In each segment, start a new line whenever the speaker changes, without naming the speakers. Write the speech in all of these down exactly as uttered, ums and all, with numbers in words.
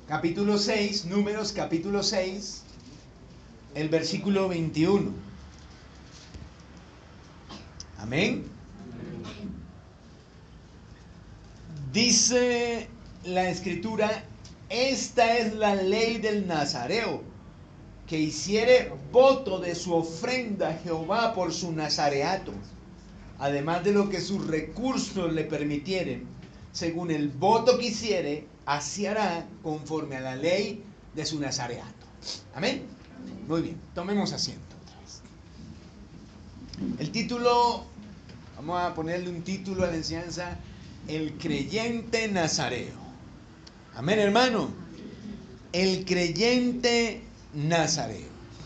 capítulo seis, Números capítulo seis, el versículo veintiuno. Amén. Dice la escritura: esta es la ley del nazareo, que hiciere voto de su ofrenda a Jehová por su nazareato, además de lo que sus recursos le permitieren, según el voto que hiciere, así hará conforme a la ley de su nazareato. Amén. Muy bien, tomemos asiento otra vez. El título, vamos a ponerle un título a la enseñanza: el creyente nazareo. Amén, hermano. El creyente nazareo.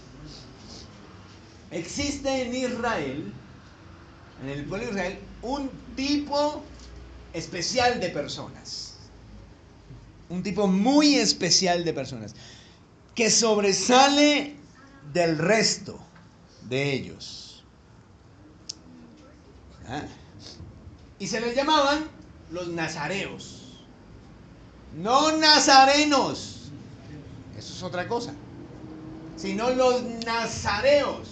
Existe en Israel, en el pueblo de Israel, un tipo especial de personas. Un tipo muy especial de personas que sobresale del resto de ellos. ¿Ah? Y se les llamaban los nazareos. No nazarenos, eso es otra cosa, sino los nazareos.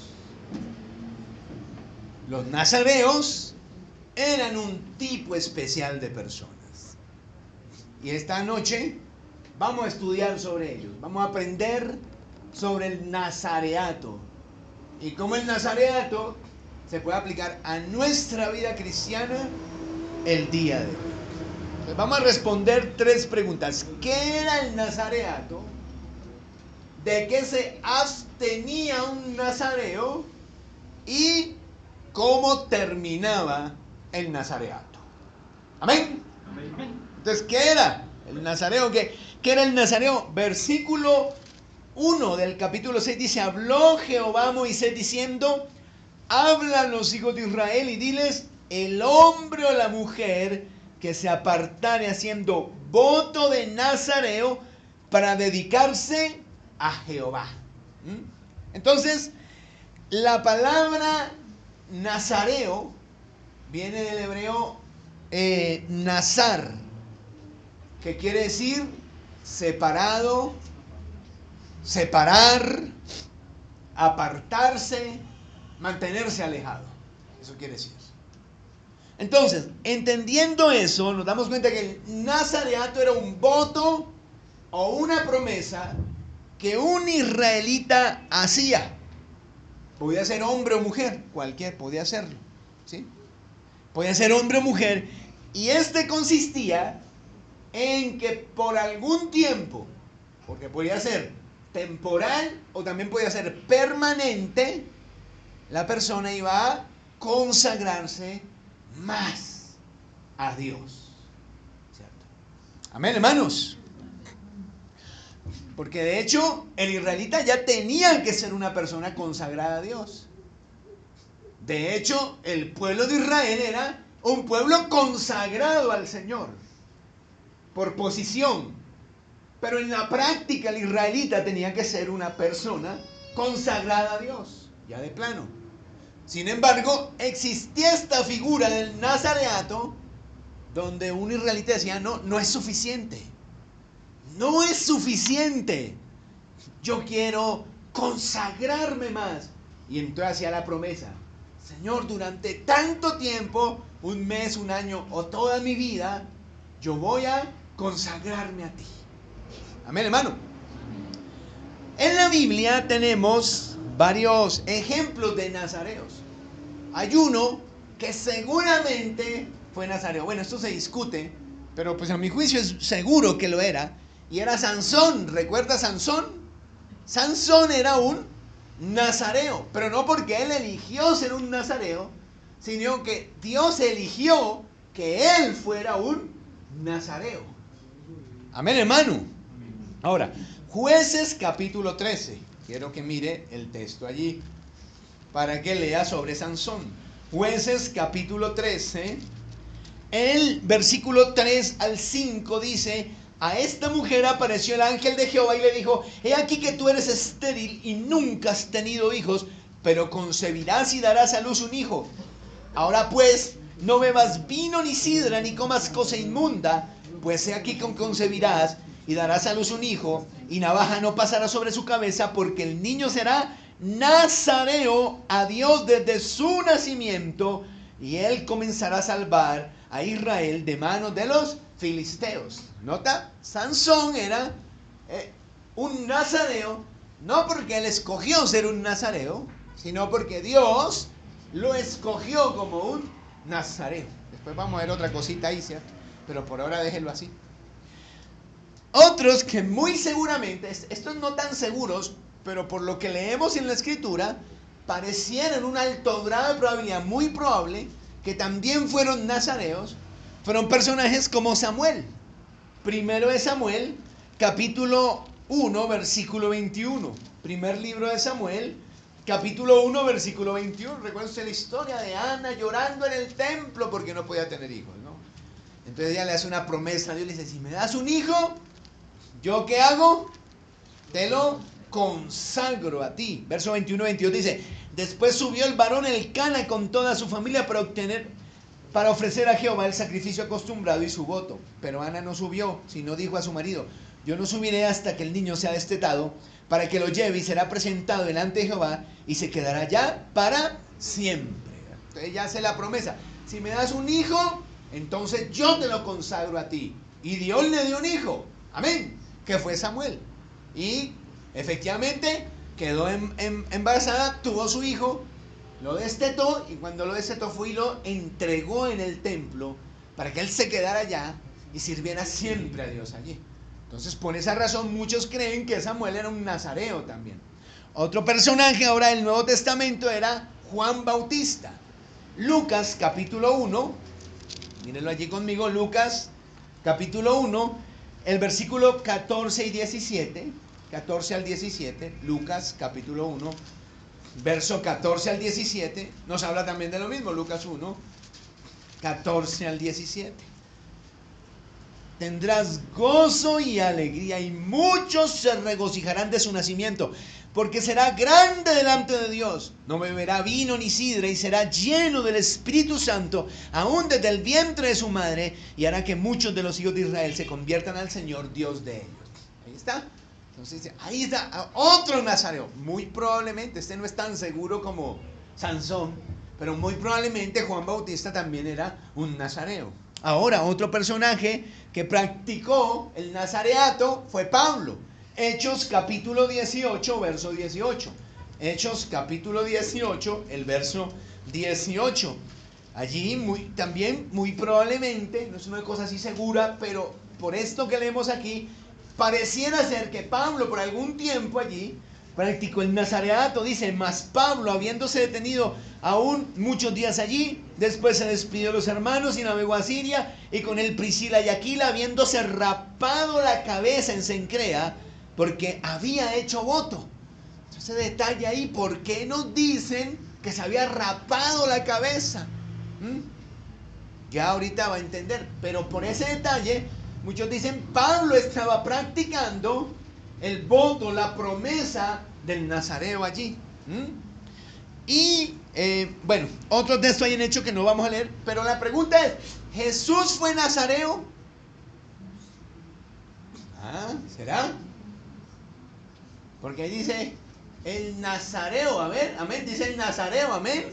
Los nazareos eran un tipo especial de personas. Y esta noche vamos a estudiar sobre ellos. Vamos a aprender sobre el nazareato y cómo el nazareato se puede aplicar a nuestra vida cristiana el día de hoy. Entonces vamos a responder tres preguntas. ¿Qué era el nazareato? ¿De qué se abstenía un nazareo? ¿Y cómo terminaba el nazareato? Amén. Amén. Entonces, ¿qué era el nazareo? ¿Qué, qué era el nazareo? Versículo uno del capítulo seis dice: habló Jehová a Moisés diciendo: habla a los hijos de Israel y diles: el hombre o la mujer que se apartare haciendo voto de nazareo para dedicarse a Jehová. ¿Mm? Entonces, la palabra nazareo viene del hebreo eh, nazar, que quiere decir separado, separar, apartarse, mantenerse alejado. Eso quiere decir. Entonces, entendiendo eso, nos damos cuenta que el nazareato era un voto o una promesa que un israelita hacía. Podía ser hombre o mujer, cualquier podía hacerlo, ¿sí? Podía ser hombre o mujer, y este consistía en que por algún tiempo, porque podía ser temporal o también podía ser permanente, la persona iba a consagrarse más a Dios, ¿cierto? Amén, hermanos. Porque de hecho el israelita ya tenía que ser una persona consagrada a Dios. De hecho, el pueblo de Israel era un pueblo consagrado al Señor por posición. Pero en la práctica el israelita tenía que ser una persona consagrada a Dios, ya de plano. Sin embargo, existía esta figura del nazareato donde un israelita decía: no, no es suficiente. No es suficiente. Yo quiero consagrarme más. Y entonces hacía la promesa: Señor, durante tanto tiempo, un mes, un año o toda mi vida, yo voy a consagrarme a ti. Amén, hermano. En la Biblia tenemos varios ejemplos de nazareos. Hay uno que seguramente fue nazareo. Bueno, esto se discute, pero pues a mi juicio es seguro que lo era. Y era Sansón. ¿Recuerda Sansón? Sansón era un nazareo, pero no porque él eligió ser un nazareo, sino que Dios eligió que él fuera un nazareo. Amén, hermano. Ahora, Jueces capítulo trece. Quiero que mire el texto allí para que lea sobre Sansón. Jueces capítulo trece. El versículo tres al cinco dice: a esta mujer apareció el ángel de Jehová y le dijo: he aquí que tú eres estéril y nunca has tenido hijos, pero concebirás y darás a luz un hijo. Ahora pues, no bebas vino ni sidra ni comas cosa inmunda, pues he aquí que concebirás y darás a luz un hijo, y navaja no pasará sobre su cabeza, porque el niño será nazareo a Dios desde su nacimiento, y él comenzará a salvar a Israel de manos de los filisteos. Nota, Sansón era eh, un nazareo, no porque él escogió ser un nazareo, sino porque Dios lo escogió como un nazareo. Después vamos a ver otra cosita ahí, ¿cierto? Pero por ahora déjenlo así. Otros que muy seguramente, estos no tan seguros, pero por lo que leemos en la escritura, parecieran un alto grado de probabilidad, muy probable, que también fueron nazareos, fueron personajes como Samuel. Primero de Samuel, capítulo uno, versículo veintiuno. Primer libro de Samuel, capítulo uno, versículo veintiuno. Recuerden usted la historia de Ana llorando en el templo porque no podía tener hijos, ¿no? Entonces ella le hace una promesa a Dios, le dice, si me das un hijo, ¿yo qué hago? Te lo consagro a ti. Verso veintiuno veintidós dice, después subió el varón Elcana con toda su familia para obtener, para ofrecer a Jehová el sacrificio acostumbrado y su voto. Pero Ana no subió, sino dijo a su marido, yo no subiré hasta que el niño sea destetado, para que lo lleve y será presentado delante de Jehová y se quedará allá para siempre. Entonces ella hace la promesa, si me das un hijo, entonces yo te lo consagro a ti. Y Dios le dio un hijo, amén, que fue Samuel. Y efectivamente quedó en, en, embarazada, tuvo su hijo, lo destetó, y cuando lo destetó fue y lo entregó en el templo para que él se quedara allá y sirviera siempre a Dios allí. Entonces, por esa razón, muchos creen que Samuel era un nazareo también. Otro personaje ahora del Nuevo Testamento era Juan Bautista. Lucas, capítulo uno, mírenlo allí conmigo, Lucas, capítulo uno, el versículo catorce y diecisiete, catorce al diecisiete, Lucas, capítulo uno, verso catorce al diecisiete, nos habla también de lo mismo, Lucas uno, catorce al diecisiete. Tendrás gozo y alegría, y muchos se regocijarán de su nacimiento, porque será grande delante de Dios. No beberá vino ni sidra, y será lleno del Espíritu Santo, aún desde el vientre de su madre, y hará que muchos de los hijos de Israel se conviertan al Señor, Dios de ellos. Ahí está. Entonces, ahí está otro nazareo. Muy probablemente, este no es tan seguro como Sansón, pero muy probablemente Juan Bautista también era un nazareo. Ahora, otro personaje que practicó el nazareato fue Pablo. Hechos capítulo dieciocho, verso dieciocho. Hechos capítulo dieciocho, el verso dieciocho. Allí muy, también muy probablemente, no es una cosa así segura, pero por esto que leemos aquí, pareciera ser que Pablo por algún tiempo allí practicó el nazareato. Dice, mas Pablo, habiéndose detenido aún muchos días allí, después se despidió de los hermanos y navegó a Siria, y con él Priscila y Aquila, habiéndose rapado la cabeza en Cencrea, porque había hecho voto. Ese detalle ahí, ¿por qué nos dicen que se había rapado la cabeza? ¿Mm? Ya ahorita va a entender, pero por ese detalle, muchos dicen, Pablo estaba practicando el voto, la promesa del nazareo allí. ¿Mm? Y eh, bueno, otros de estos hay en Hechos que no vamos a leer, pero la pregunta es, ¿Jesús fue nazareo? Ah, ¿será? Porque ahí dice el nazareo, a ver, amén, dice el nazareo, amén.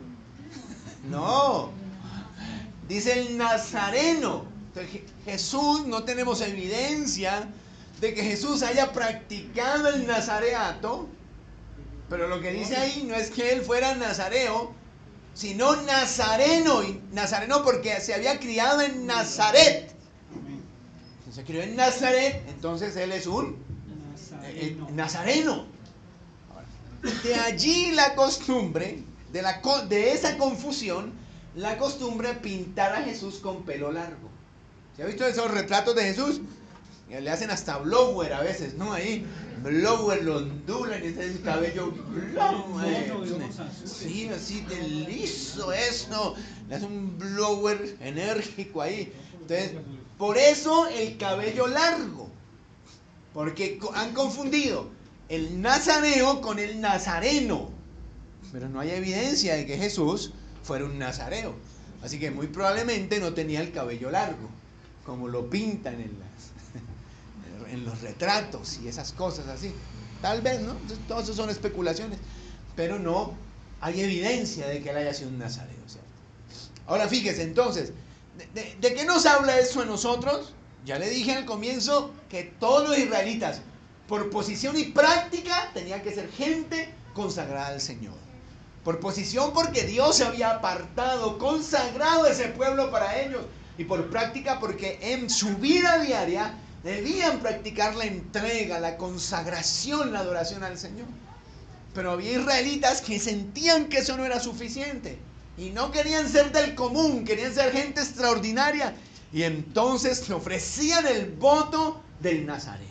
No, dice el nazareno. Entonces, Jesús, no tenemos evidencia de que Jesús haya practicado el nazareato, pero lo que dice ahí no es que él fuera nazareo, sino nazareno, y nazareno porque se había criado en Nazaret. Si se crió en Nazaret, entonces él es un nazareno. Eh, nazareno. De allí la costumbre, de, la, de esa confusión, la costumbre de pintar a Jesús con pelo largo. ¿Se ha visto esos retratos de Jesús? Le hacen hasta blower a veces, ¿no? Ahí, blower, lo ondulan y ese es el cabello blanco. Sí, así de liso eso. Le hacen un blower enérgico ahí. Entonces, por eso el cabello largo. Porque han confundido el nazareo con el nazareno. Pero no hay evidencia de que Jesús fuera un nazareo. Así que muy probablemente no tenía el cabello largo, como lo pintan en las... retratos y esas cosas así. Tal vez, ¿no? Todas eso son especulaciones, pero no hay evidencia de que él haya sido un nazareo, ¿cierto? Ahora fíjese entonces, ¿de, de, de qué nos habla eso a nosotros? Ya le dije al comienzo que todos los israelitas, por posición y práctica, tenían que ser gente consagrada al Señor. Por posición porque Dios se había apartado, consagrado a ese pueblo para ellos. Y por práctica porque en su vida diaria debían practicar la entrega, la consagración, la adoración al Señor. Pero había israelitas que sentían que eso no era suficiente. Y no querían ser del común, querían ser gente extraordinaria. Y entonces ofrecían el voto del nazareo.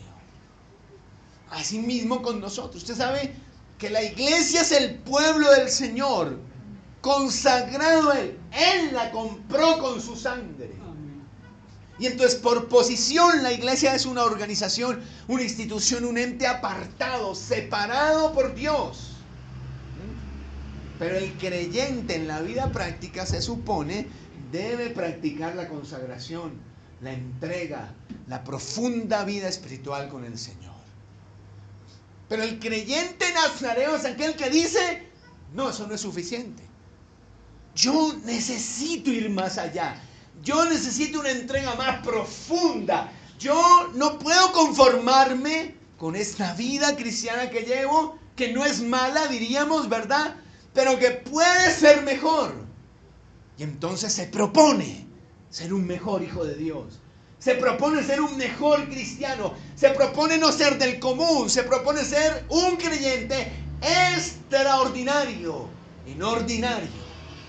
Así mismo con nosotros. Usted sabe que la iglesia es el pueblo del Señor, consagrado a Él. Él la compró con su sangre. Y entonces por posición la iglesia es una organización, una institución, un ente apartado, separado por Dios. Pero el creyente en la vida práctica se supone debe practicar la consagración, la entrega, la profunda vida espiritual con el Señor. Pero el creyente nazareo es aquel que dice, no, eso no es suficiente. Yo necesito ir más allá. Yo necesito una entrega más profunda. Yo no puedo conformarme con esta vida cristiana que llevo, que no es mala, diríamos, ¿verdad? Pero que puede ser mejor. Y entonces se propone ser un mejor hijo de Dios. Se propone ser un mejor cristiano. Se propone no ser del común. Se propone ser un creyente extraordinario y no ordinario.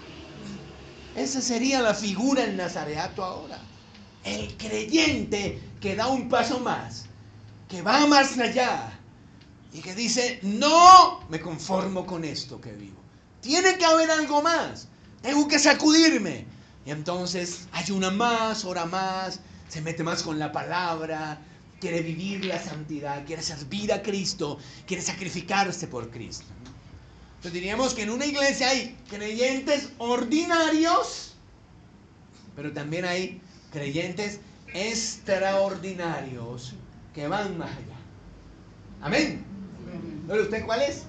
Esa sería la figura del nazareato ahora. El creyente que da un paso más, que va más allá y que dice, no me conformo con esto que vivo. Tiene que haber algo más. Tengo que sacudirme. Y entonces ayuna más, ora más, se mete más con la palabra, quiere vivir la santidad, quiere servir a Cristo, quiere sacrificarse por Cristo. Entonces diríamos que en una iglesia hay creyentes ordinarios, pero también hay creyentes extraordinarios que van más allá. Amén. ¿Pero usted cuál es?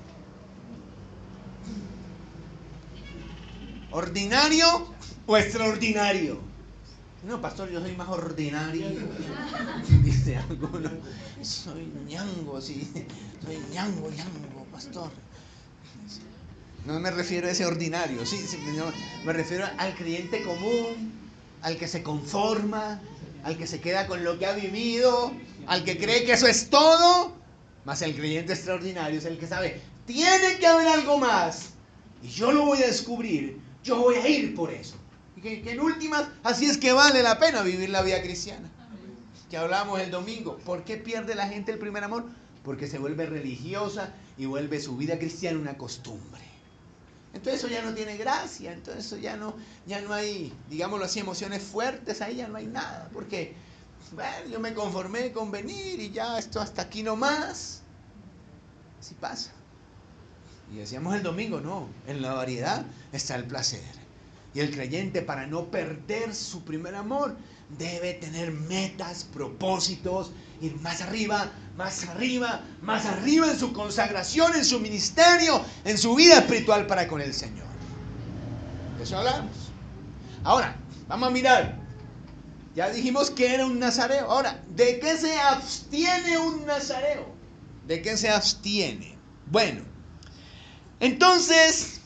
¿Ordinario o extraordinario? No, pastor, yo soy más ordinario. Dice alguno. Soy ñango, sí. Soy ñango, ñango, pastor. No me refiero a ese ordinario, sí, sí, no, me refiero al creyente común, al que se conforma, al que se queda con lo que ha vivido, al que cree que eso es todo. Más el creyente extraordinario es el que sabe, tiene que haber algo más. Y yo lo voy a descubrir, yo voy a ir por eso. Y que, que en últimas, así es que vale la pena vivir la vida cristiana. Que hablábamos el domingo. ¿Por qué pierde la gente el primer amor? Porque se vuelve religiosa y vuelve su vida cristiana una costumbre. Entonces eso ya no tiene gracia, entonces eso ya no, ya no hay, digámoslo así, emociones fuertes, ahí ya no hay nada. Porque, bueno, yo me conformé con venir y ya esto hasta aquí nomás. Así pasa. Y decíamos el domingo, no, en la variedad está el placer. Y el creyente, para no perder su primer amor, debe tener metas, propósitos, ir más arriba, más arriba, más arriba en su consagración, en su ministerio, en su vida espiritual para con el Señor. De eso hablamos. Ahora, vamos a mirar. Ya dijimos que era un nazareo. Ahora, ¿de qué se abstiene un nazareo? ¿De qué se abstiene? Bueno, entonces,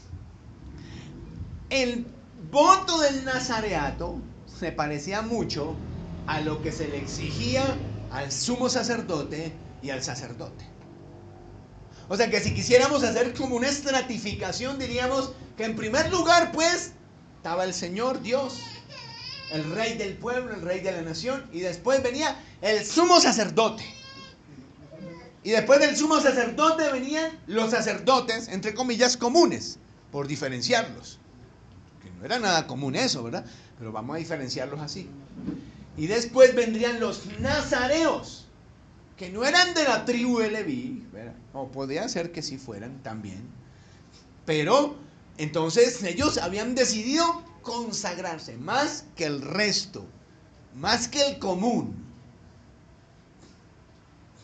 el voto del nazareato se parecía mucho a lo que se le exigía al sumo sacerdote y al sacerdote. O sea que si quisiéramos hacer como una estratificación, diríamos que en primer lugar pues estaba el Señor Dios, el rey del pueblo, el rey de la nación, y después venía el sumo sacerdote. Y después del sumo sacerdote venían los sacerdotes, entre comillas, comunes, por diferenciarlos. Que no era nada común eso, ¿verdad? Pero vamos a diferenciarlos así. Y después vendrían los nazareos, que no eran de la tribu de Leví, ¿verdad? O podía ser que sí fueran también. Pero entonces ellos habían decidido consagrarse, más que el resto, más que el común.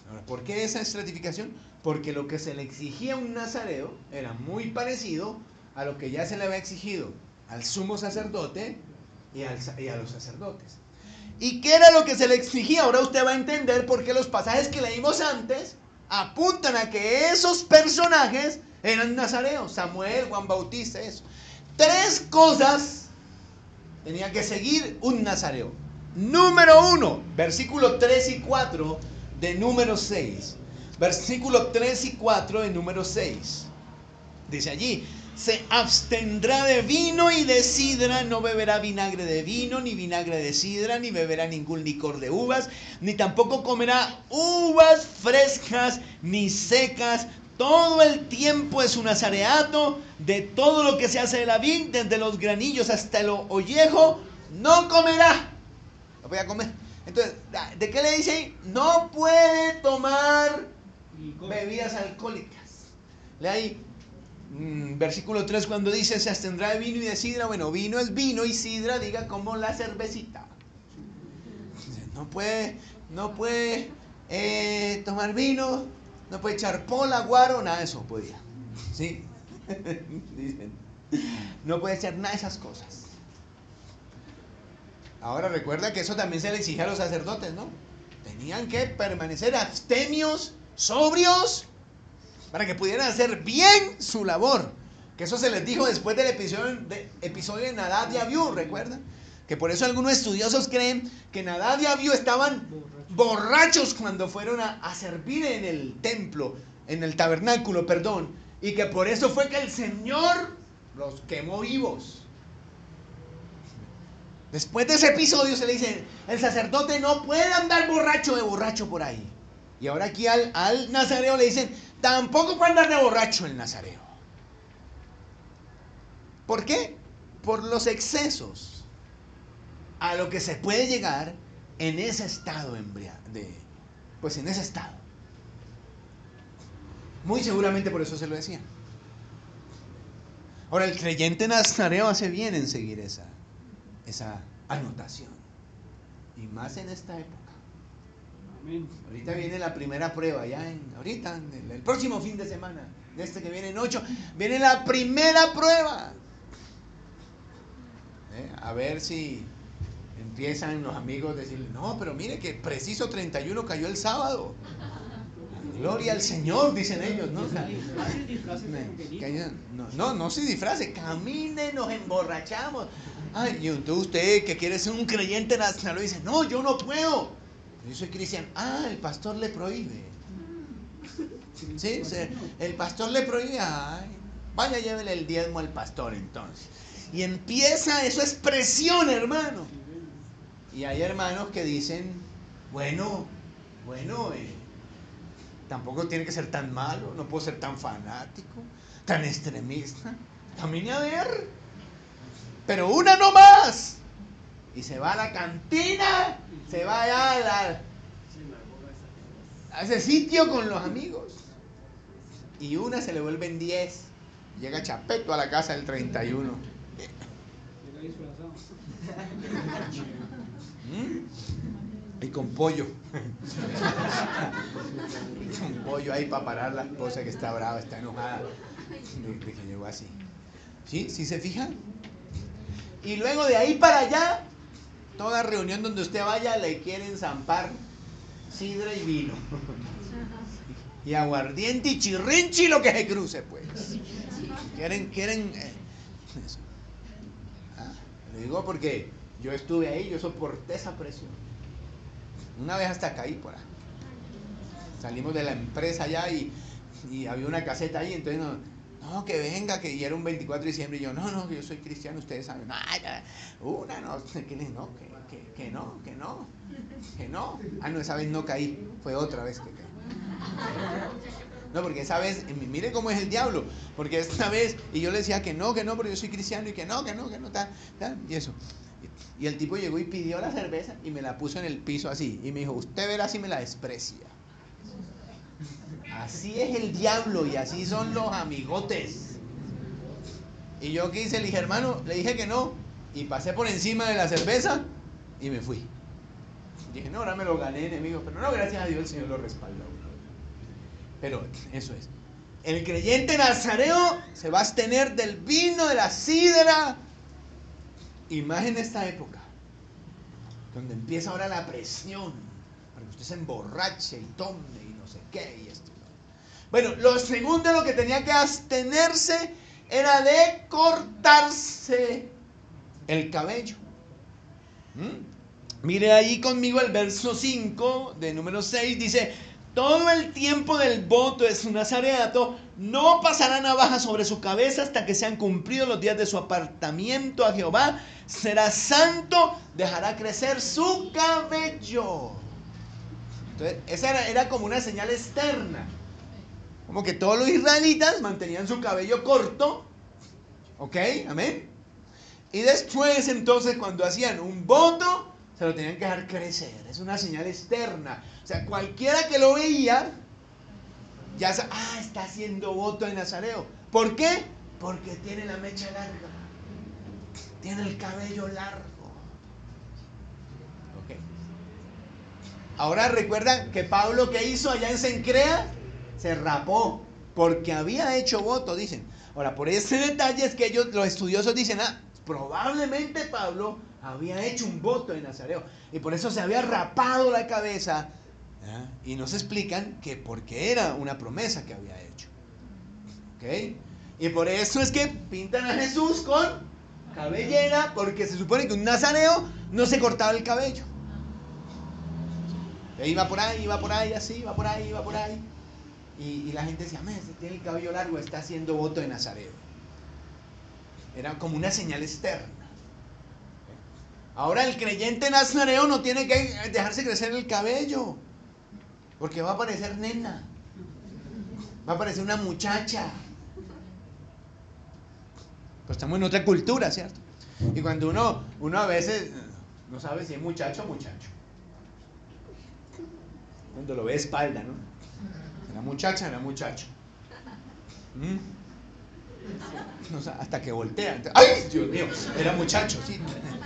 Ahora, ¿por qué esa estratificación? Porque lo que se le exigía a un nazareo era muy parecido a lo que ya se le había exigido al sumo sacerdote y, al, y a los sacerdotes. ¿Y qué era lo que se le exigía? Ahora usted va a entender por qué los pasajes que leímos antes apuntan a que esos personajes eran nazareos. Samuel, Juan Bautista, eso. Tres cosas tenía que seguir un nazareo. Número uno, versículo tres y cuatro de número seis. Versículo tres y cuatro de número seis. Dice allí: se abstendrá de vino y de sidra, no beberá vinagre de vino, ni vinagre de sidra, ni beberá ningún licor de uvas, ni tampoco comerá uvas frescas ni secas. Todo el tiempo es un nazareato, de todo lo que se hace de la vid, desde los granillos hasta el ollejo, no comerá. No voy a comer. Entonces, ¿de qué le dice ahí? No puede tomar bebidas alcohólicas. Lea ahí. Versículo tres, cuando dice se abstendrá de vino y de sidra. Bueno, vino es vino y sidra, diga, como la cervecita. No puede, no puede eh, tomar vino, no puede echar pola, guaro, nada de eso podía. ¿Sí? Dicen, no puede echar nada de esas cosas. Ahora recuerda que eso también se le exige a los sacerdotes, ¿no? Tenían que permanecer abstemios, sobrios, para que pudieran hacer bien su labor. Que eso se les dijo después del episodio de, episodio de Nadab y Abiú, ¿recuerdan? Que por eso algunos estudiosos creen que Nadab y Abiú estaban borrachos cuando fueron a, a servir en el templo, en el tabernáculo, perdón. Y que por eso fue que el Señor los quemó vivos. Después de ese episodio se le dice, el sacerdote no puede andar borracho de borracho por ahí. Y ahora aquí al, al nazareo le dicen, tampoco puede andar de borracho el nazareo. ¿Por qué? Por los excesos a lo que se puede llegar en ese estado embria, de, pues en ese estado. Muy seguramente por eso se lo decían. Ahora, el creyente nazareo hace bien en seguir esa, esa anotación. Y más en esta época. Ahorita viene la primera prueba, ya en, ahorita, en el, el próximo fin de semana, de este que viene en ocho, viene la primera prueba. ¿Eh? A ver si empiezan los amigos a decirle, no, pero mire que preciso treinta y uno cayó el sábado. Gloria al Señor, dicen ellos, ¿no? No, no, no se disfrace, camine, nos emborrachamos. Ay, y entonces usted que quiere ser un creyente nacional dice, no, yo no puedo. Yo soy cristiano. Ah, el pastor le prohíbe. ¿Sí? El pastor le prohíbe. Ay, vaya, llévele el diezmo al pastor entonces. Y empieza, eso es presión, hermano. Y hay hermanos que dicen, bueno, bueno, eh, tampoco tiene que ser tan malo, no puedo ser tan fanático, tan extremista. Camine a ver. Pero una no más. Y se va a la cantina, se va allá a, la, a ese sitio con los amigos. Y una se le vuelven diez. Llega Chapeto a la casa del treinta y uno. ¿Mm? Y con pollo. Con pollo ahí para parar la esposa que está brava, está enojada de, de que llegó así. ¿Sí? ¿Sí se fijan? Y luego de ahí para allá, toda reunión donde usted vaya le quieren zampar sidra y vino. Y aguardiente y chirrinchi lo que se cruce, pues. Quieren, quieren... Eh, eso. ¿Ah? Le digo porque yo estuve ahí, yo soporté esa presión. Una vez hasta caí por ahí. Salimos de la empresa allá y, y había una caseta ahí, entonces no, no, que venga, que y era un veinticuatro de diciembre, y yo, no, no, que yo soy cristiano, ustedes saben, no, una, no, que, que no, que, que, que no, que no, que no. Ah, no, esa vez no caí, fue otra vez que caí. No, porque esa vez, mire cómo es el diablo, porque esta vez, y yo le decía que no, que no, porque yo soy cristiano, y que no, que no, que no, tal, tal, y eso. Y el tipo llegó y pidió la cerveza y me la puso en el piso así, y me dijo, usted verá si me la desprecia. Así es el diablo y así son los amigotes. Y yo qué hice, le dije, hermano, le dije que no, y pasé por encima de la cerveza y me fui. Dije, no, ahora me lo gané, enemigo. Pero no, gracias a Dios el Señor lo respaldó. Pero eso es. El creyente nazareo se va a abstener del vino, de la sidra. Y más en esta época, donde empieza ahora la presión, para que usted se emborrache y tome y no sé qué y esto. Bueno, lo segundo lo que tenía que abstenerse era de cortarse el cabello. ¿Mm? Mire ahí conmigo el verso cinco de número seis, dice: todo el tiempo del voto de su nazareato no pasará navaja sobre su cabeza hasta que sean cumplidos los días de su apartamiento a Jehová. Será santo, dejará crecer su cabello. Entonces, esa era, era como una señal externa. Como que todos los israelitas mantenían su cabello corto. ¿Ok? Amén. Y después, entonces, cuando hacían un voto, se lo tenían que dejar crecer. Es una señal externa. O sea, cualquiera que lo veía, ya sabe, ah, está haciendo voto de nazareo. ¿Por qué? Porque tiene la mecha larga. Tiene el cabello largo. Ok. Ahora recuerdan que Pablo, ¿qué hizo allá en Cencrea? Se rapó, porque había hecho voto, dicen. Ahora, por ese detalle es que ellos, los estudiosos dicen, ah, probablemente Pablo había hecho un voto de nazareo y por eso se había rapado la cabeza, ¿eh? Y nos explican que porque era una promesa que había hecho. ¿Ok? Y por eso es que pintan a Jesús con cabellera, porque se supone que un nazareo no se cortaba el cabello. E iba por ahí, iba por ahí, así, iba por ahí, iba por ahí. Y, y la gente decía, ese tiene el cabello largo, está haciendo voto de nazareo. Era como una señal externa. Ahora el creyente nazareo no tiene que dejarse crecer el cabello, porque va a parecer nena, va a parecer una muchacha. Pues estamos en otra cultura, ¿cierto? Y cuando uno, uno a veces no sabe si es muchacho o muchacho. Cuando lo ve de espalda, ¿no? ¿Era muchacha o era muchacho? ¿Mm? No, o sea, hasta que voltea. ¡Ay, Dios mío! Era muchacho, sí.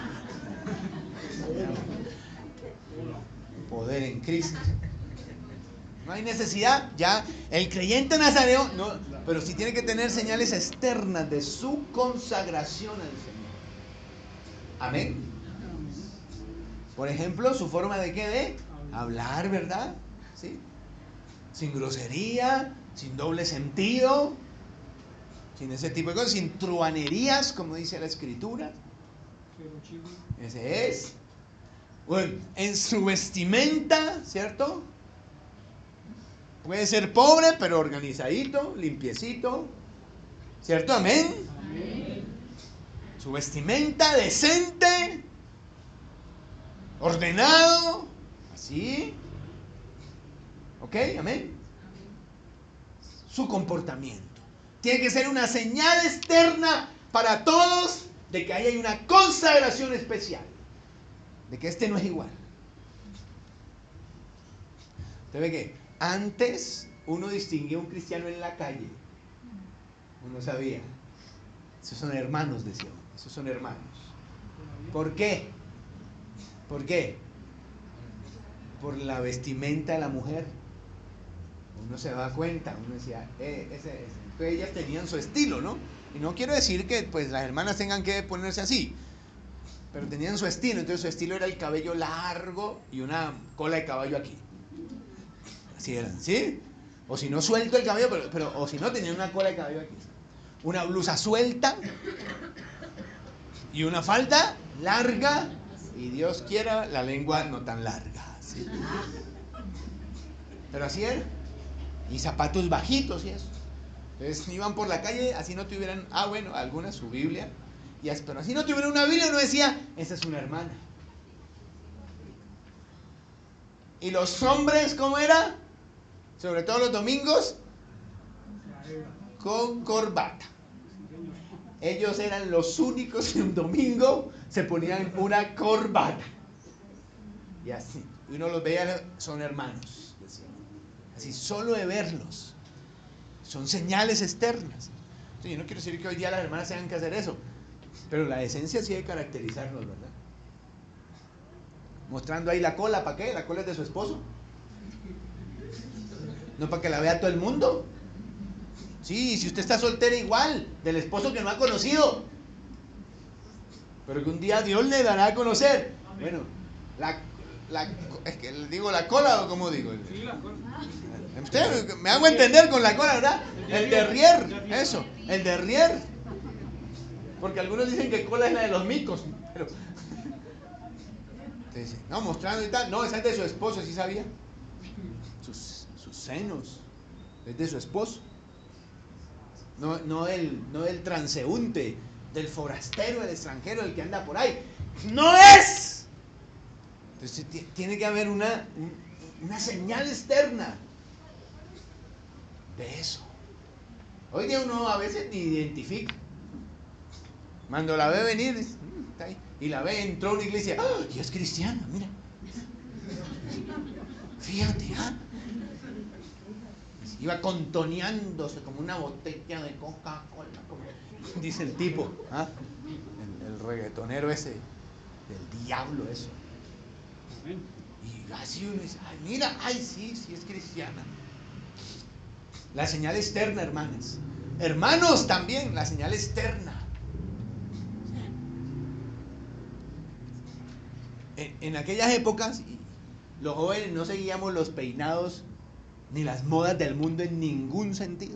Poder en Cristo. No hay necesidad, ya el creyente nazareo, no, pero sí tiene que tener señales externas de su consagración al Señor. Amén. Por ejemplo, su forma de qué, de hablar, ¿verdad? ¿Sí? Sin grosería, sin doble sentido, sin ese tipo de cosas, sin truanerías, como dice la Escritura. Ese es. Bueno, en su vestimenta, ¿cierto? Puede ser pobre, pero organizadito, limpiecito, ¿cierto? Amén. Amén. Su vestimenta decente, ordenado, así. ¿Ok? Amén. Su comportamiento tiene que ser una señal externa para todos de que ahí hay una consagración especial, de que este no es igual. ¿Usted ve que antes uno distinguía a un cristiano en la calle? Uno sabía, esos son hermanos, decía uno, esos son hermanos. ¿Por qué? ¿Por qué? Por la vestimenta de la mujer. Uno se da cuenta, uno decía, eh, ese, ese. Entonces ellas tenían su estilo, ¿no? Y no quiero decir que pues las hermanas tengan que ponerse así, pero tenían su estilo. Entonces su estilo era el cabello largo y una cola de caballo aquí. Así eran, ¿sí? O si no, suelto el cabello, pero, pero o si no, tenían una cola de caballo aquí. Una blusa suelta y una falda larga, y Dios quiera la lengua no tan larga, ¿sí? Pero así era. Y zapatos bajitos y eso. Entonces iban por la calle, así no tuvieran, ah bueno, algunas su Biblia, y así, pero así no tuvieran una Biblia, no decía, esa es una hermana. Y los hombres, ¿cómo era? Sobre todo los domingos, con corbata. Ellos eran los únicos que un domingo se ponían una corbata. Y así, y uno los veía, son hermanos, decían. Así, solo de verlos. Son señales externas. Yo no quiero decir que hoy día las hermanas tengan que hacer eso, pero la esencia sí debe caracterizarnos, ¿verdad? Mostrando ahí la cola, ¿para qué? La cola es de su esposo. No para que la vea todo el mundo. Sí, si usted está soltera igual, del esposo que no ha conocido. Pero que un día Dios le dará a conocer. Bueno, la, la es que le digo la cola o como digo.
Sí, la cola.
Usted me hago entender con la cola, ¿verdad? El derrier, eso, el derrier. Porque algunos dicen que cola es la de los micos. Pero dice, no, mostrando y tal. No, esa es de su esposo, ¿sí sabía? Sus, sus senos. Es de su esposo. No, no, el, no el transeúnte, del forastero, del extranjero, del que anda por ahí. ¡No es! Entonces tiene que haber una, una señal externa de eso. Hoy día uno a veces ni identifica. Cuando la ve venir, dice, "Mm, está ahí", y la ve, entró a una iglesia, ¡ah! Y es cristiana, mira. Fíjate, ¿ah? Iba contoneándose como una botella de Coca-Cola, como dice el tipo, ¿ah? el, el reggaetonero ese, del diablo eso. Y así uno dice, ay, mira, ay, sí, sí es cristiana. La señal externa, hermanas. Hermanos también, la señal externa. En, en aquellas épocas, los jóvenes no seguíamos los peinados ni las modas del mundo en ningún sentido.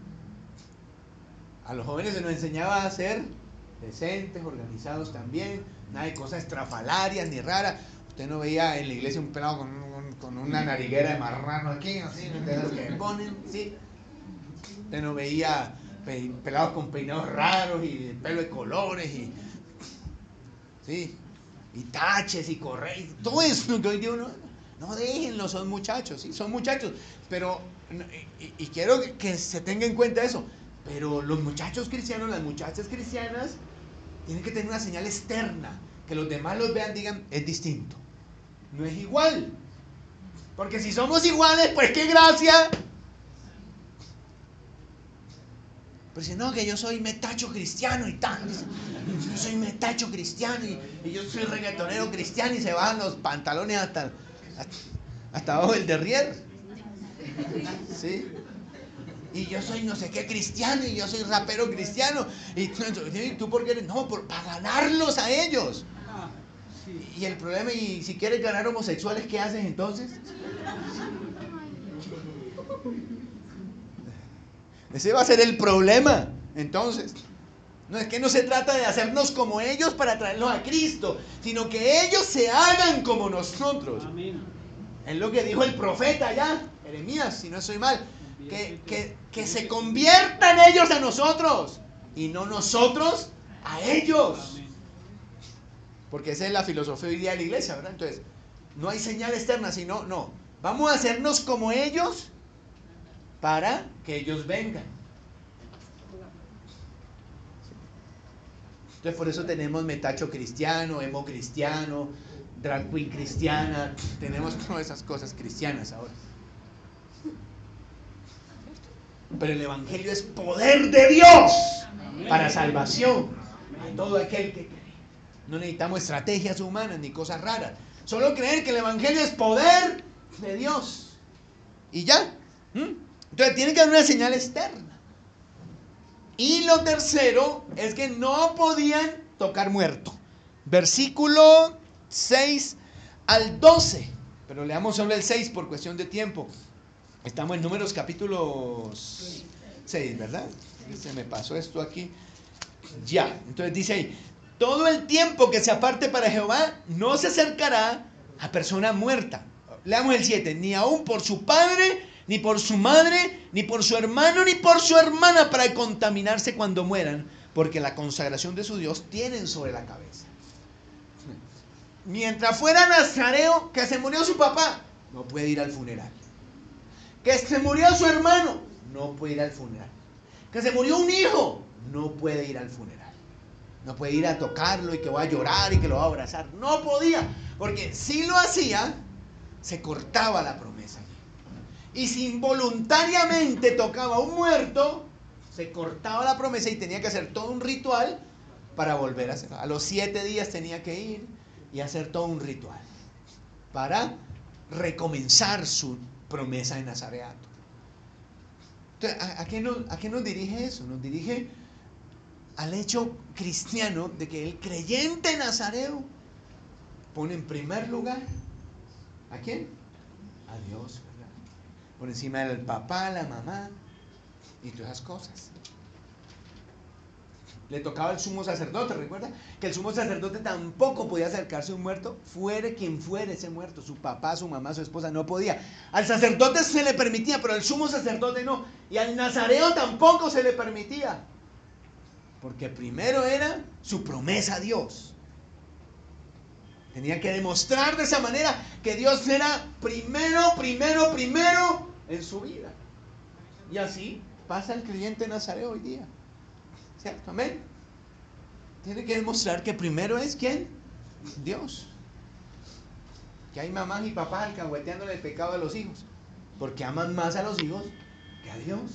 A los jóvenes se nos enseñaba a ser decentes, organizados también, nada de cosas estrafalarias ni raras. Usted no veía en la iglesia un pelado con, un, con una nariguera de marrano aquí, así, de las que ponen, ¿sí? Usted no veía pe, pelados con peinados raros y pelo de colores y, ¿sí? Y taches y correos, todo eso que hoy día uno, no déjenlo, son muchachos, ¿sí? Son muchachos, pero, y, y quiero que, que se tenga en cuenta eso, pero los muchachos cristianos, las muchachas cristianas, tienen que tener una señal externa, que los demás los vean, digan, es distinto, no es igual, porque si somos iguales, pues qué gracia. Pero si no, que yo soy metacho cristiano y tal, yo soy metacho cristiano y, y yo soy reggaetonero cristiano y se bajan los pantalones hasta, hasta, hasta abajo del derrier, ¿sí? Y yo soy no sé qué cristiano y yo soy rapero cristiano y tú, ¿y tú por qué eres? No, por, para ganarlos a ellos. Y el problema, y si quieres ganar homosexuales, ¿qué haces entonces? Ese va a ser el problema. Entonces, no es que no se trata de hacernos como ellos para traerlos a Cristo, sino que ellos se hagan como nosotros. Amén. Es lo que dijo el profeta allá, Jeremías, si no estoy mal, que, que, que se conviertan ellos a nosotros y no nosotros a ellos. Porque esa es la filosofía hoy día de la iglesia, ¿verdad? Entonces, no hay señal externa, sino, no, vamos a hacernos como ellos para que ellos vengan. Entonces por eso tenemos metacho cristiano, emo cristiano, drag queen cristiana, tenemos todas esas cosas cristianas ahora. Pero el evangelio es poder de Dios para salvación a todo aquel que cree. No necesitamos estrategias humanas ni cosas raras, solo creer que el evangelio es poder de Dios y ya. ¿Mm? Entonces tiene que haber una señal externa. Y lo tercero es que no podían tocar muerto. Versículo seis al doce. Pero leamos solo el seis por cuestión de tiempo. Estamos en Números capítulo seis, ¿verdad? Se me pasó esto aquí. Ya, entonces dice ahí, todo el tiempo que se aparte para Jehová no se acercará a persona muerta. Leamos el siete, ni aún por su padre, ni por su madre, ni por su hermano, ni por su hermana, para contaminarse cuando mueran, porque la consagración de su Dios tienen sobre la cabeza. Mientras fuera nazareo, que se murió su papá, no puede ir al funeral. Que se murió su hermano, no puede ir al funeral. Que se murió un hijo, no puede ir al funeral. No puede ir a tocarlo y que va a llorar y que lo va a abrazar. No podía, porque si lo hacía, se cortaba la promesa. Y si involuntariamente tocaba a un muerto, se cortaba la promesa y tenía que hacer todo un ritual para volver a hacerlo. A los siete días tenía que ir y hacer todo un ritual. para recomenzar su promesa de nazareato. Entonces, ¿a, a, qué nos, ¿a qué nos dirige eso? Nos dirige al hecho cristiano de que el creyente nazareo pone en primer lugar ¿a quién? A Dios, ¿verdad? Por encima del papá, la mamá y todas esas cosas. Le tocaba al sumo sacerdote, recuerda que el sumo sacerdote tampoco podía acercarse a un muerto, fuere quien fuere ese muerto, su papá, su mamá, su esposa, no podía. Al sacerdote se le permitía, pero al sumo sacerdote no, y al nazareo tampoco se le permitía, porque primero era su promesa a Dios. Tenía que demostrar de esa manera que Dios era primero, primero, primero en su vida. Y así pasa el creyente nazareo hoy día. ¿Cierto? Amén. Tiene que demostrar que primero es ¿quién? Dios. Que hay mamás y papás alcahueteándole el pecado a los hijos, porque aman más a los hijos que a Dios.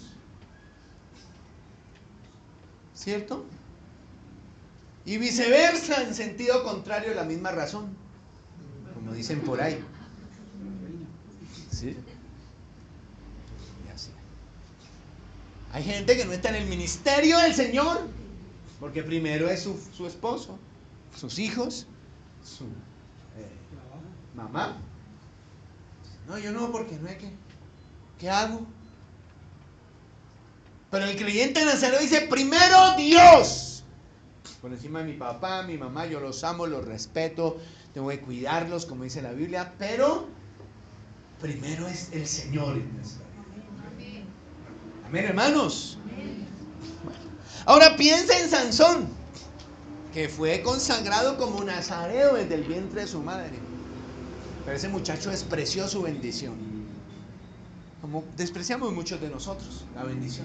¿Cierto? Y viceversa, en sentido contrario, la misma razón, como dicen por ahí. ¿Sí? Y así. Hay gente que no está en el ministerio del Señor, porque primero es su, su esposo, sus hijos, su eh, mamá. No, yo no, porque no hay que. ¿Qué hago? Pero el creyente nazareo dice, primero Dios. Por encima de mi papá, mi mamá, yo los amo, los respeto, tengo que cuidarlos, como dice la Biblia, pero primero es el Señor en nuestra vida. Amén, hermanos. Ahora piensa en Sansón, que fue consagrado como nazareo desde el vientre de su madre. Pero ese muchacho despreció su bendición, como despreciamos muchos de nosotros la bendición.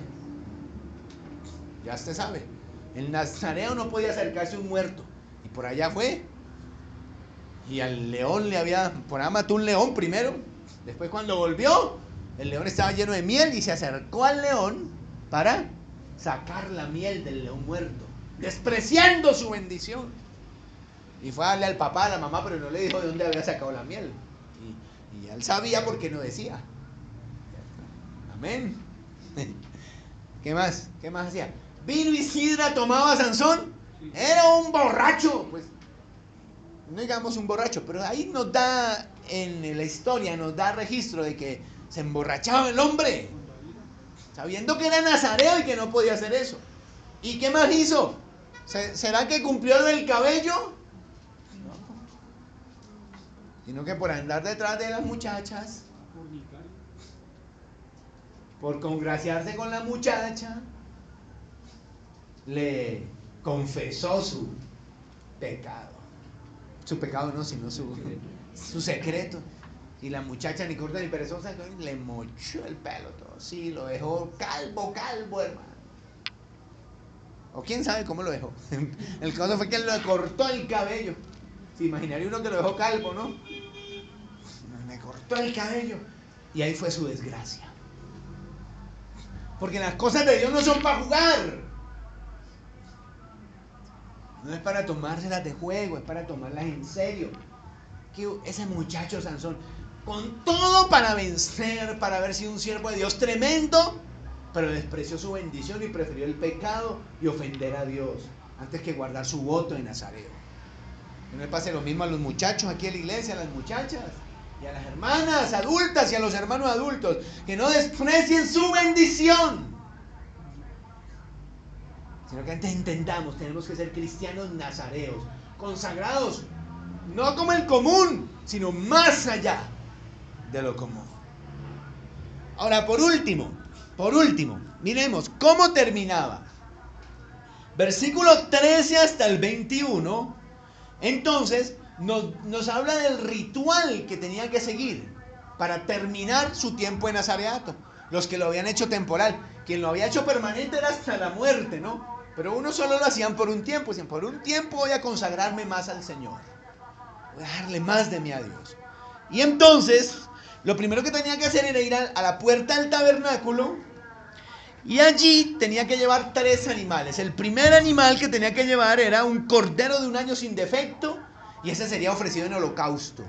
Ya usted sabe, el nazareo no podía acercarse a un muerto, y por allá fue, y al león le había, por allá mató un león primero, después cuando volvió, el león estaba lleno de miel, y se acercó al león para sacar la miel del león muerto, despreciando su bendición. Y fue a darle al papá, a la mamá, pero no le dijo de dónde había sacado la miel, y, y él sabía porque no decía. Amén. ¿Qué más? ¿Qué más hacía? Vino y sidra tomaba Sansón. Era un borracho. Pues no digamos un borracho, pero ahí nos da, en la historia, nos da registro de que se emborrachaba el hombre, sabiendo que era nazareo y que no podía hacer eso. ¿Y qué más hizo? ¿Será que cumplió lo del cabello? No. Sino que por andar detrás de las muchachas, por congraciarse con la muchacha, le confesó su pecado. Su pecado no, sino su, su secreto. Y la muchacha, ni corta ni perezosa, le mochó el pelo todo. Sí, lo dejó calvo, calvo, hermano. O quién sabe cómo lo dejó. El caso fue que le cortó el cabello. Se imaginaría uno que lo dejó calvo, ¿no? Le cortó el cabello. Y ahí fue su desgracia. Porque las cosas de Dios no son para jugar. No es para tomárselas de juego, es para tomarlas en serio. Que ese muchacho Sansón, con todo para vencer, para haber sido un siervo de Dios tremendo, pero despreció su bendición y prefirió el pecado y ofender a Dios antes que guardar su voto de nazareo. Que no le pase lo mismo a los muchachos aquí en la iglesia, a las muchachas y a las hermanas adultas y a los hermanos adultos, que no desprecien su bendición, sino que antes entendamos, tenemos que ser cristianos nazareos, consagrados, no como el común, sino más allá de lo común. Ahora, por último, por último, miremos cómo terminaba. Versículo trece hasta el veintiuno, entonces nos, nos habla del ritual que tenía que seguir para terminar su tiempo en nazareato. Los que lo habían hecho temporal, quien lo había hecho permanente era hasta la muerte, ¿no? Pero uno solo lo hacían por un tiempo. Decían, por un tiempo voy a consagrarme más al Señor. Voy a darle más de mí a Dios. Y entonces, lo primero que tenía que hacer era ir a, a la puerta del tabernáculo. Y allí tenía que llevar tres animales. El primer animal que tenía que llevar era un cordero de un año sin defecto. Y ese sería ofrecido en holocausto.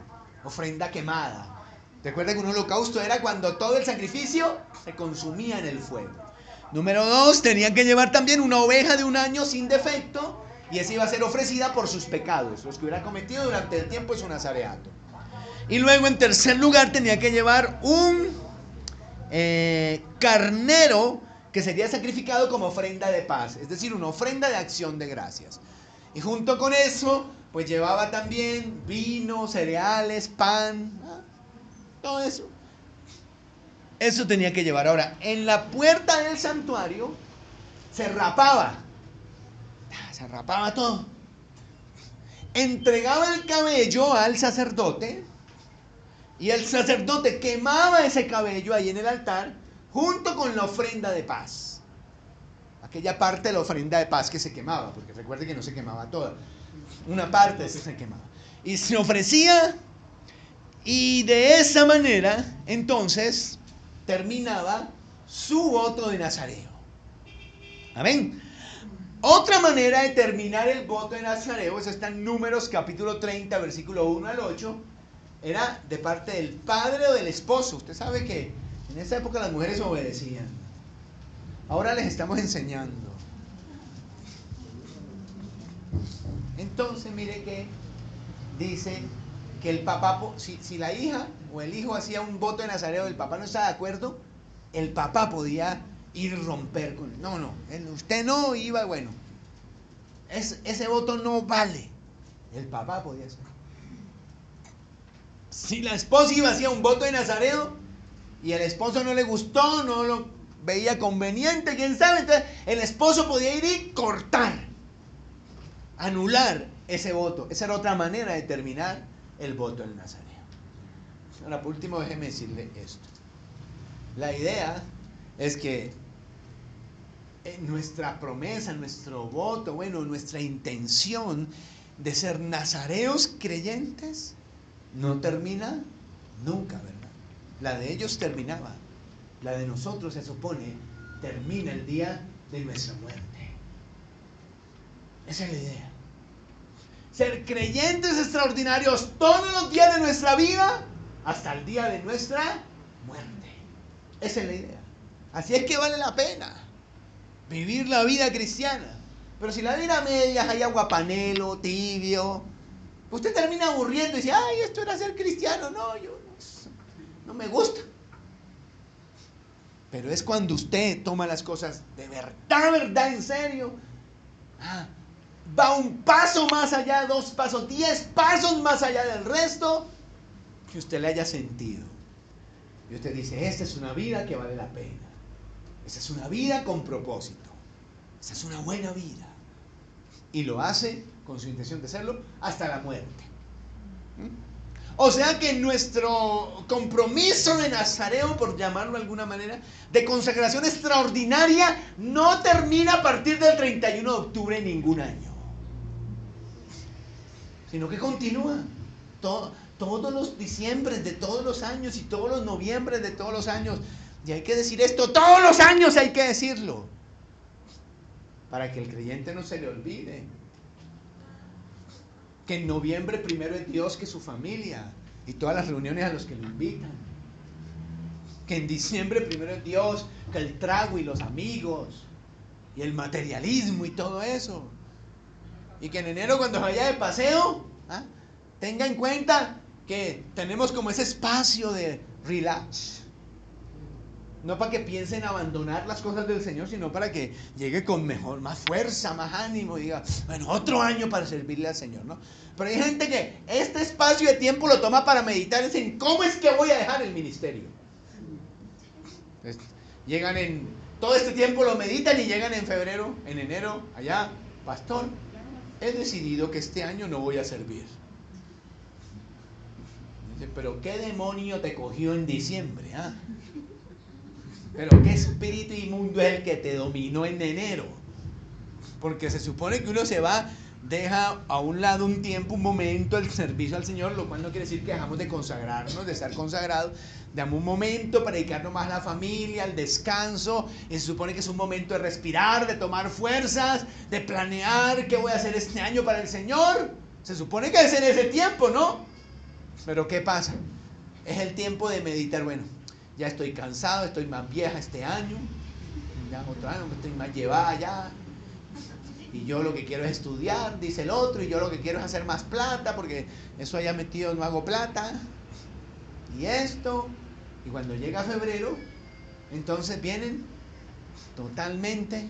ofrenda quemada. Recuerda que un holocausto era cuando todo el sacrificio se consumía en el fuego. Número dos, tenían que llevar también una oveja de un año sin defecto, y esa iba a ser ofrecida por sus pecados, los que hubiera cometido durante el tiempo de su nazareato. Y luego, en tercer lugar, tenía que llevar un eh, carnero que sería sacrificado como ofrenda de paz, es decir, una ofrenda de acción de gracias. Y junto con eso, pues llevaba también vino, cereales, pan, ¿no? Todo eso. Eso tenía que llevar. Ahora, en la puerta del santuario se rapaba. Se rapaba todo. Entregaba el cabello al sacerdote y el sacerdote quemaba ese cabello ahí en el altar junto con la ofrenda de paz. Aquella parte de la ofrenda de paz que se quemaba, porque recuerde que no se quemaba toda. Una parte de eso se quemaba. Y se ofrecía, y de esa manera, entonces, terminaba su voto de nazareo. Amén. Otra manera de terminar el voto de nazareo, eso está en Números capítulo treinta, versículo uno al ocho, era de parte del padre o del esposo. Usted sabe que en esa época las mujeres obedecían. Ahora les estamos enseñando. Entonces, mire que dice que el papá, si, si la hija o el hijo hacía un voto de nazareo, el papá no estaba de acuerdo, el papá podía ir a romper con él. No, no, él, usted no iba, bueno, es, ese voto no vale. El papá podía hacer. Si la esposa iba a hacer un voto de nazareo y el esposo no le gustó, no lo veía conveniente, quién sabe, entonces el esposo podía ir y cortar, anular ese voto. Esa era otra manera de terminar el voto del nazareo. Ahora, por último, déjeme decirle esto. La idea es que nuestra promesa, nuestro voto, bueno, nuestra intención de ser nazareos creyentes no termina nunca, ¿verdad? La de ellos terminaba. La de nosotros, se supone, termina el día de nuestra muerte. Esa es la idea. Ser creyentes extraordinarios todos los días de nuestra vida hasta el día de nuestra muerte. Esa es la idea. Así es que vale la pena vivir la vida cristiana. Pero si la vida media hay aguapanelo, tibio, usted termina aburriendo y dice, ay, esto era ser cristiano. No, yo no, no me gusta. Pero es cuando usted toma las cosas de verdad, verdad, en serio. Ah, va un paso más allá, dos pasos, diez pasos más allá del resto que usted le haya sentido. Y usted dice, esta es una vida que vale la pena. Esta es una vida con propósito. Esta es una buena vida. Y lo hace con su intención de hacerlo hasta la muerte. ¿Mm? O sea que nuestro compromiso de nazareo, por llamarlo de alguna manera, de consagración extraordinaria, no termina a partir del treinta y uno de octubre ningún año, sino que continúa todo, todos los diciembres de todos los años y todos los noviembres de todos los años. Y hay que decir esto, todos los años hay que decirlo, para que el creyente no se le olvide que en noviembre primero es Dios que su familia y todas las reuniones a los que lo invitan. Que en diciembre primero es Dios, que el trago y los amigos y el materialismo y todo eso. Y que en enero, cuando vaya de paseo, ¿ah? tenga en cuenta que tenemos como ese espacio de relax. No para que piensen abandonar las cosas del Señor, sino para que llegue con mejor, más fuerza, más ánimo y diga, bueno, otro año para servirle al Señor, ¿no? Pero hay gente que este espacio de tiempo lo toma para meditar en cómo es que voy a dejar el ministerio. Entonces, llegan en, todo este tiempo lo meditan y llegan en febrero, en enero, allá, pastor, he decidido que este año no voy a servir. Dice, pero ¿qué demonio te cogió en diciembre? ¿Ah? Pero ¿qué espíritu inmundo es el que te dominó en enero? Porque se supone que uno se va, deja a un lado un tiempo, un momento el servicio al Señor, lo cual no quiere decir que dejamos de consagrarnos, de estar consagrados. Damos un momento para dedicarnos más a la familia, al descanso, y se supone que es un momento de respirar, de tomar fuerzas, de planear qué voy a hacer este año para el Señor. Se supone que es en ese tiempo, ¿no? Pero ¿qué pasa? Es el tiempo de meditar. Bueno, ya estoy cansado, estoy más vieja este año, ya otro año estoy más llevada ya. Y yo lo que quiero es estudiar, dice el otro, y yo lo que quiero es hacer más plata, porque eso allá metido no hago plata. Y esto, y cuando llega febrero, entonces vienen totalmente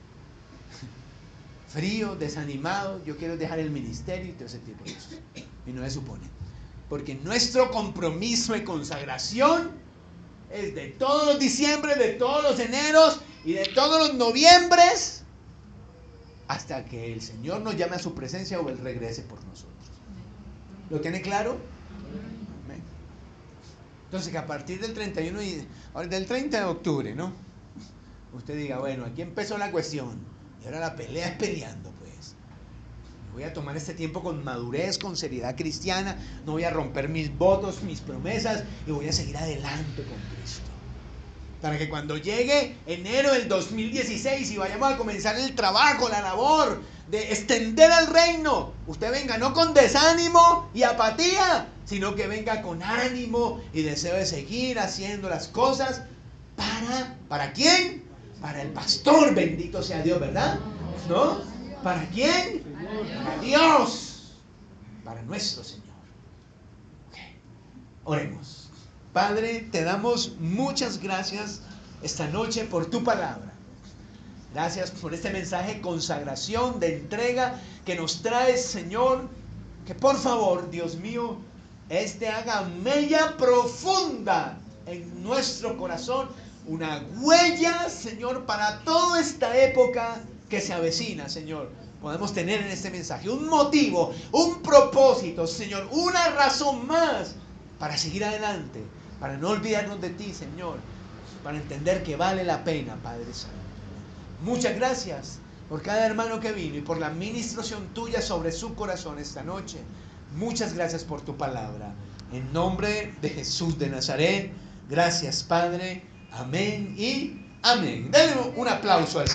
fríos, desanimados, yo quiero dejar el ministerio y todo ese tipo de cosas. Y no se supone. Porque nuestro compromiso y consagración es de todos los diciembres, de todos los eneros y de todos los noviembres, hasta que el Señor nos llame a su presencia o Él regrese por nosotros. ¿Lo tiene claro? Amén. Entonces, que a partir del treinta y uno y, del treinta de octubre, ¿no? Usted diga, bueno, aquí empezó la cuestión y ahora la pelea es peleando, pues. Voy a tomar este tiempo con madurez, con seriedad cristiana, no voy a romper mis votos, mis promesas y voy a seguir adelante con Cristo. Para que cuando llegue enero del dos mil dieciséis y vayamos a comenzar el trabajo, la labor de extender el reino, usted venga no con desánimo y apatía, sino que venga con ánimo y deseo de seguir haciendo las cosas para, ¿para quién? Para el pastor, bendito sea Dios, ¿verdad? ¿No? ¿Para quién? Para Dios, para nuestro Señor. Okay. Oremos. Padre, te damos muchas gracias esta noche por tu palabra. Gracias por este mensaje de consagración, de entrega que nos traes, Señor. Que por favor, Dios mío, este haga mella profunda en nuestro corazón. Una huella, Señor, para toda esta época que se avecina, Señor. Podemos tener en este mensaje un motivo, un propósito, Señor, una razón más para seguir adelante, para no olvidarnos de ti, Señor, para entender que vale la pena, Padre Santo. Muchas gracias por cada hermano que vino y por la administración tuya sobre su corazón esta noche. Muchas gracias por tu palabra. En nombre de Jesús de Nazaret, gracias, Padre. Amén y amén. Denle un aplauso al Señor.